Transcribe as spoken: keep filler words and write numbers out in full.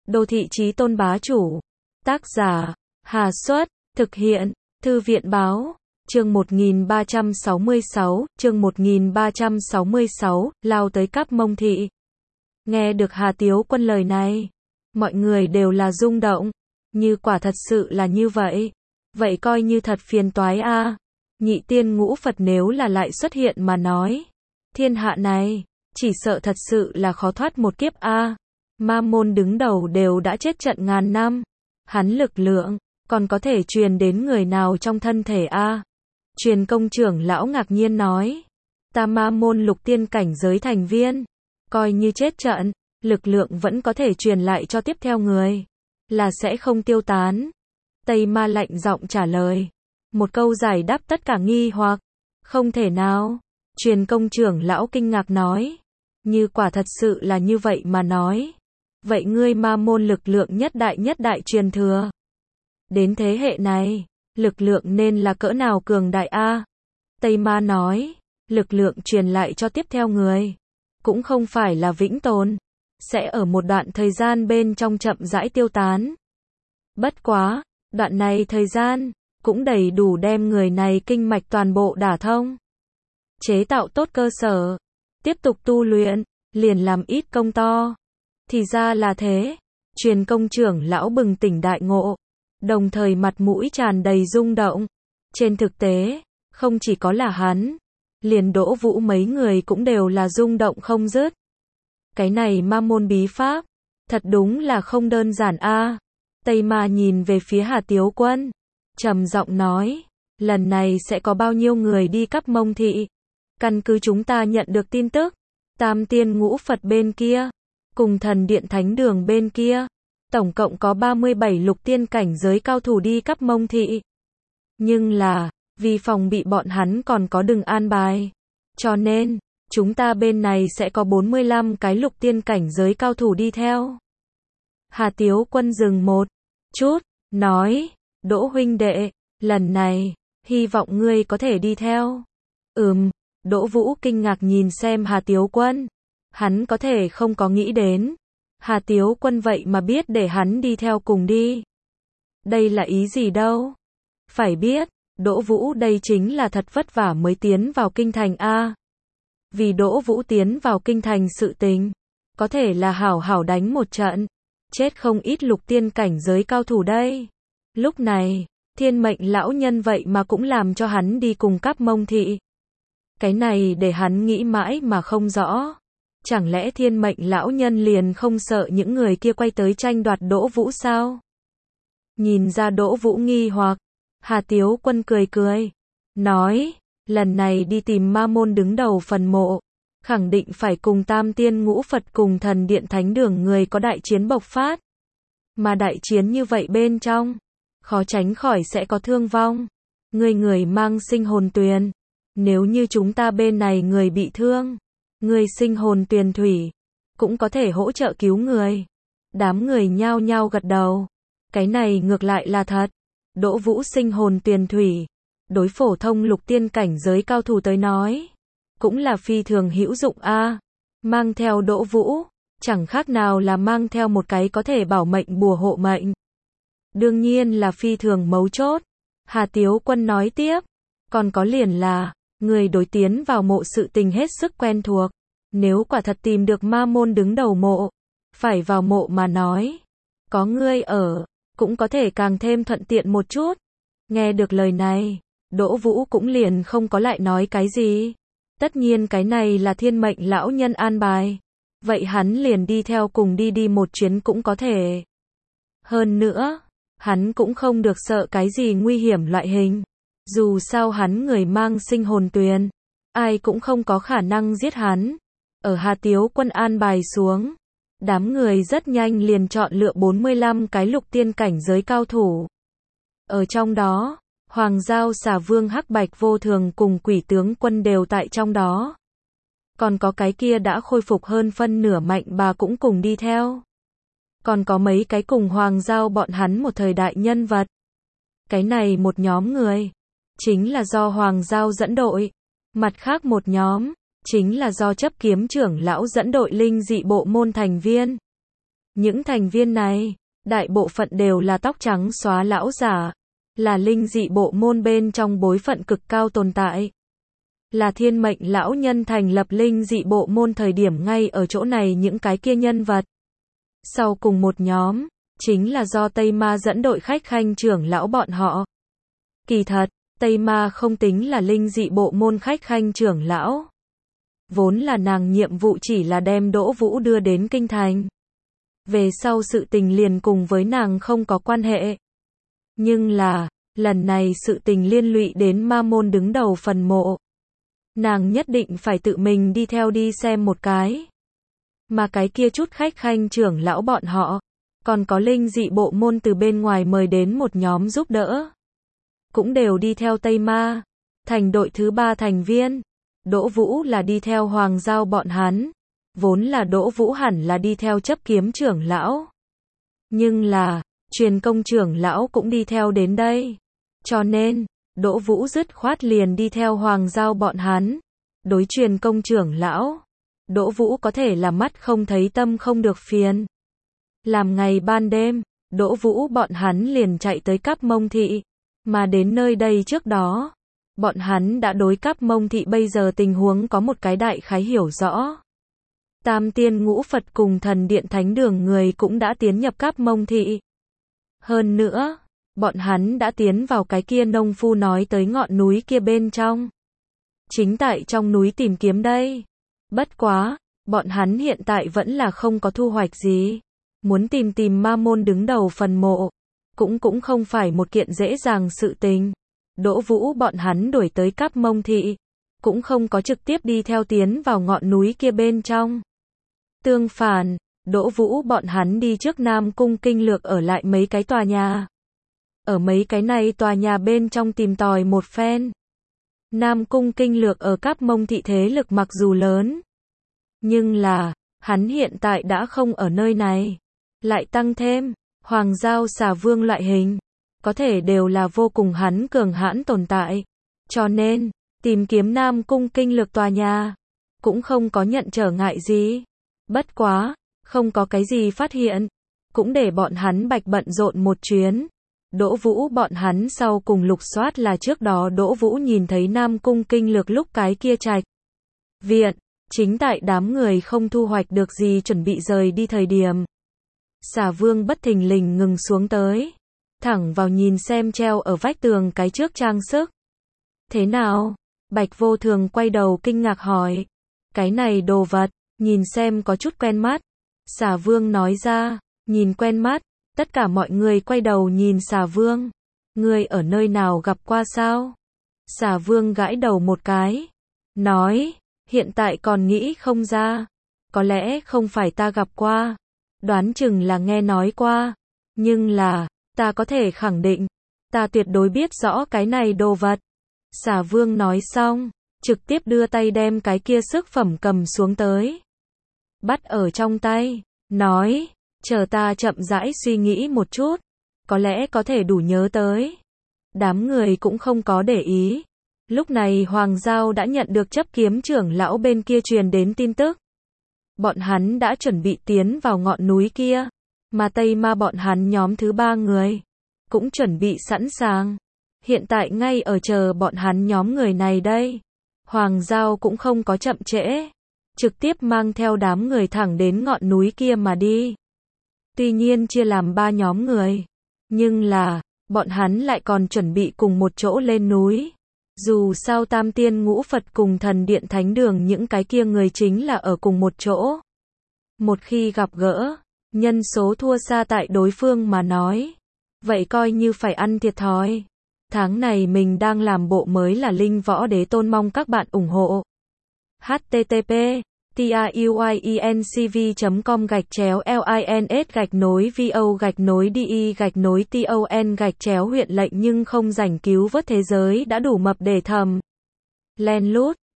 Đô thị chí tôn bá chủ. Tác giả, Hà Xuất, thực hiện, Thư viện báo. Chương một nghìn ba trăm sáu mươi sáu, chương một nghìn ba trăm sáu mươi sáu, lao tới Cáp Mông Thị. Nghe được Hà Tiếu Quân lời này, mọi người đều là rung động, như quả thật sự là như vậy. Vậy coi như thật phiền toái a. Nhị tiên ngũ Phật nếu là lại xuất hiện mà nói, thiên hạ này, chỉ sợ thật sự là khó thoát một kiếp a. Ma môn đứng đầu đều đã chết trận ngàn năm, hắn lực lượng, còn có thể truyền đến người nào trong thân thể a? Truyền công trưởng lão ngạc nhiên nói, ta ma môn lục tiên cảnh giới thành viên, coi như chết trận, lực lượng vẫn có thể truyền lại cho tiếp theo người, là sẽ không tiêu tán. Tây Ma lạnh giọng trả lời, một câu giải đáp tất cả nghi hoặc. Không thể nào. Truyền công trưởng lão kinh ngạc nói, như quả thật sự là như vậy mà nói, vậy ngươi ma môn lực lượng nhất đại nhất đại truyền thừa, đến thế hệ này, lực lượng nên là cỡ nào cường đại a? Tây Ma nói, lực lượng truyền lại cho tiếp theo người, cũng không phải là vĩnh tồn, sẽ ở một đoạn thời gian bên trong chậm rãi tiêu tán. Bất quá, đoạn này thời gian, cũng đầy đủ đem người này kinh mạch toàn bộ đả thông, chế tạo tốt cơ sở, tiếp tục tu luyện, liền làm ít công to. Thì ra là thế, truyền công trưởng lão bừng tỉnh đại ngộ, đồng thời mặt mũi tràn đầy rung động. Trên thực tế, không chỉ có là hắn, liền Đỗ Vũ mấy người cũng đều là rung động không dứt. Cái này ma môn bí pháp, thật đúng là không đơn giản a. Tây Ma nhìn về phía Hà Tiếu Quân, trầm giọng nói, lần này sẽ có bao nhiêu người đi Cáp Mông Thị? Căn cứ chúng ta nhận được tin tức, Tam Tiên Ngũ Phật bên kia, cùng Thần Điện Thánh Đường bên kia, tổng cộng có ba mươi bảy lục tiên cảnh giới cao thủ đi Cáp Mông Thị. Nhưng là, vì phòng bị bọn hắn còn có đừng an bài, cho nên, chúng ta bên này sẽ có bốn mươi lăm cái lục tiên cảnh giới cao thủ đi theo. Hà Tiếu Quân dừng một chút, nói, Đỗ huynh đệ, lần này, hy vọng ngươi có thể đi theo. Ừm, Đỗ Vũ kinh ngạc nhìn xem Hà Tiếu Quân, hắn có thể không có nghĩ đến, Hà Tiếu Quân vậy mà biết để hắn đi theo cùng đi. Đây là ý gì đâu? Phải biết, Đỗ Vũ đây chính là thật vất vả mới tiến vào kinh thành a. Vì Đỗ Vũ tiến vào kinh thành sự tình, có thể là hảo hảo đánh một trận, chết không ít lục tiên cảnh giới cao thủ đây. Lúc này, Thiên Mệnh lão nhân vậy mà cũng làm cho hắn đi cùng Cáp Mông Thị. Cái này để hắn nghĩ mãi mà không rõ. Chẳng lẽ Thiên Mệnh lão nhân liền không sợ những người kia quay tới tranh đoạt Đỗ Vũ sao? Nhìn ra Đỗ Vũ nghi hoặc, Hà Tiếu Quân cười cười, nói, lần này đi tìm ma môn đứng đầu phần mộ, khẳng định phải cùng Tam Tiên Ngũ Phật cùng Thần Điện Thánh Đường người có đại chiến bộc phát. Mà đại chiến như vậy bên trong, khó tránh khỏi sẽ có thương vong. Người người mang sinh hồn tuyền, nếu như chúng ta bên này người bị thương, người sinh hồn tuyền thủy, cũng có thể hỗ trợ cứu người. Đám người nhao nhao gật đầu, cái này ngược lại là thật. Đỗ Vũ sinh hồn tuyền thủy, đối phổ thông lục tiên cảnh giới cao thủ tới nói, cũng là phi thường hữu dụng a. Mang theo Đỗ Vũ, chẳng khác nào là mang theo một cái có thể bảo mệnh bùa hộ mệnh. Đương nhiên là phi thường mấu chốt. Hà Tiếu Quân nói tiếp, còn có liền là, người đối tiến vào mộ sự tình hết sức quen thuộc. Nếu quả thật tìm được ma môn đứng đầu mộ, phải vào mộ mà nói, có ngươi ở, cũng có thể càng thêm thuận tiện một chút. Nghe được lời này, Đỗ Vũ cũng liền không có lại nói cái gì. Tất nhiên cái này là Thiên Mệnh lão nhân an bài, vậy hắn liền đi theo cùng đi đi một chuyến cũng có thể. Hơn nữa, hắn cũng không được sợ cái gì nguy hiểm loại hình. Dù sao hắn người mang sinh hồn tuyền, ai cũng không có khả năng giết hắn. Ở Hà Tiếu Quân an bài xuống, đám người rất nhanh liền chọn lựa bốn mươi lăm cái lục tiên cảnh giới cao thủ. Ở trong đó, Hoàng Giao Xà Vương Hắc Bạch Vô Thường cùng Quỷ Tướng Quân đều tại trong đó. Còn có cái kia đã khôi phục hơn phân nửa Mạnh Bà cũng cùng đi theo. Còn có mấy cái cùng Hoàng Giao bọn hắn một thời đại nhân vật. Cái này một nhóm người, chính là do Hoàng Giao dẫn đội. Mặt khác một nhóm, chính là do chấp kiếm trưởng lão dẫn đội linh dị bộ môn thành viên. Những thành viên này, đại bộ phận đều là tóc trắng xóa lão giả, là linh dị bộ môn bên trong bối phận cực cao tồn tại. Là thiên mệnh lão nhân thành lập linh dị bộ môn thời điểm ngay ở chỗ này những cái kia nhân vật. Sau cùng một nhóm, chính là do Tây Ma dẫn đội khách khanh trưởng lão bọn họ. Kỳ thật, Tây Ma không tính là linh dị bộ môn khách khanh trưởng lão. Vốn là nàng nhiệm vụ chỉ là đem Đỗ Vũ đưa đến kinh thành. Về sau sự tình liền cùng với nàng không có quan hệ. Nhưng là, lần này sự tình liên lụy đến ma môn đứng đầu phần mộ. Nàng nhất định phải tự mình đi theo đi xem một cái. Mà cái kia chút khách khanh trưởng lão bọn họ, còn có linh dị bộ môn từ bên ngoài mời đến một nhóm giúp đỡ. Cũng đều đi theo Tây Ma, thành đội thứ ba thành viên. Đỗ Vũ là đi theo Hoàng Giao bọn hắn. Vốn là Đỗ Vũ hẳn là đi theo chấp kiếm trưởng lão. Nhưng là, truyền công trưởng lão cũng đi theo đến đây. Cho nên, Đỗ Vũ dứt khoát liền đi theo Hoàng Giao bọn hắn. Đối truyền công trưởng lão, Đỗ Vũ có thể là mắt không thấy tâm không được phiền. Làm ngày ban đêm, Đỗ Vũ bọn hắn liền chạy tới Cáp Mông Thị. Mà đến nơi đây trước đó, bọn hắn đã đối Cáp Mông Thị bây giờ tình huống có một cái đại khái hiểu rõ. Tam tiên ngũ Phật cùng thần điện thánh đường người cũng đã tiến nhập Cáp Mông Thị. Hơn nữa, bọn hắn đã tiến vào cái kia nông phu nói tới ngọn núi kia bên trong. Chính tại trong núi tìm kiếm đây. Bất quá, bọn hắn hiện tại vẫn là không có thu hoạch gì. Muốn tìm tìm ma môn đứng đầu phần mộ, cũng cũng không phải một kiện dễ dàng sự tình. Đỗ Vũ bọn hắn đuổi tới Cáp Mông Thị, cũng không có trực tiếp đi theo tiến vào ngọn núi kia bên trong. Tương phản, Đỗ Vũ bọn hắn đi trước Nam Cung kinh lược ở lại mấy cái tòa nhà. Ở mấy cái này tòa nhà bên trong tìm tòi một phen. Nam Cung kinh lược ở Cáp Mông Thị thế lực mặc dù lớn, nhưng là, hắn hiện tại đã không ở nơi này. Lại tăng thêm, Hoàng Giao Xà Vương loại hình, có thể đều là vô cùng hắn cường hãn tồn tại. Cho nên, tìm kiếm Nam Cung kinh lược tòa nhà, cũng không có nhận trở ngại gì. Bất quá, không có cái gì phát hiện, cũng để bọn hắn bạch bận rộn một chuyến. Đỗ Vũ bọn hắn sau cùng lục soát là trước đó Đỗ Vũ nhìn thấy Nam Cung kinh lược lúc cái kia trạch viện, chính tại đám người không thu hoạch được gì chuẩn bị rời đi thời điểm. Xà Vương bất thình lình ngừng xuống tới, thẳng vào nhìn xem treo ở vách tường cái trước trang sức. Thế nào? Bạch Vô Thường quay đầu kinh ngạc hỏi. Cái này đồ vật, nhìn xem có chút quen mắt. Xà Vương nói ra, nhìn quen mắt. Tất cả mọi người quay đầu nhìn Xà Vương. Ngươi ở nơi nào gặp qua sao? Xà Vương gãi đầu một cái. Nói, hiện tại còn nghĩ không ra. Có lẽ không phải ta gặp qua. Đoán chừng là nghe nói qua. Nhưng là, ta có thể khẳng định. Ta tuyệt đối biết rõ cái này đồ vật. Xà Vương nói xong, trực tiếp đưa tay đem cái kia sức phẩm cầm xuống tới. Bắt ở trong tay, nói, chờ ta chậm rãi suy nghĩ một chút, có lẽ có thể đủ nhớ tới. Đám người cũng không có để ý. Lúc này Hoàng Giao đã nhận được chấp kiếm trưởng lão bên kia truyền đến tin tức. Bọn hắn đã chuẩn bị tiến vào ngọn núi kia, mà Tây Ma bọn hắn nhóm thứ ba người cũng chuẩn bị sẵn sàng. Hiện tại ngay ở chờ bọn hắn nhóm người này đây. Hoàng Giao cũng không có chậm trễ, trực tiếp mang theo đám người thẳng đến ngọn núi kia mà đi. Tuy nhiên chia làm ba nhóm người, nhưng là, bọn hắn lại còn chuẩn bị cùng một chỗ lên núi. Dù sao Tam Tiên Ngũ Phật cùng Thần Điện Thánh Đường những cái kia người chính là ở cùng một chỗ. Một khi gặp gỡ, nhân số thua xa tại đối phương mà nói, vậy coi như phải ăn thiệt thòi. Tháng này mình đang làm bộ mới là Linh Võ Đế Tôn, mong các bạn ủng hộ. H T T P TIUYENCV chấm com gạch chéo LINS gạch nối VO gạch nối DI gạch nối TON gạch chéo huyện lệnh nhưng không rảnh cứu vớt thế giới đã đủ mập để thầm. Len lút.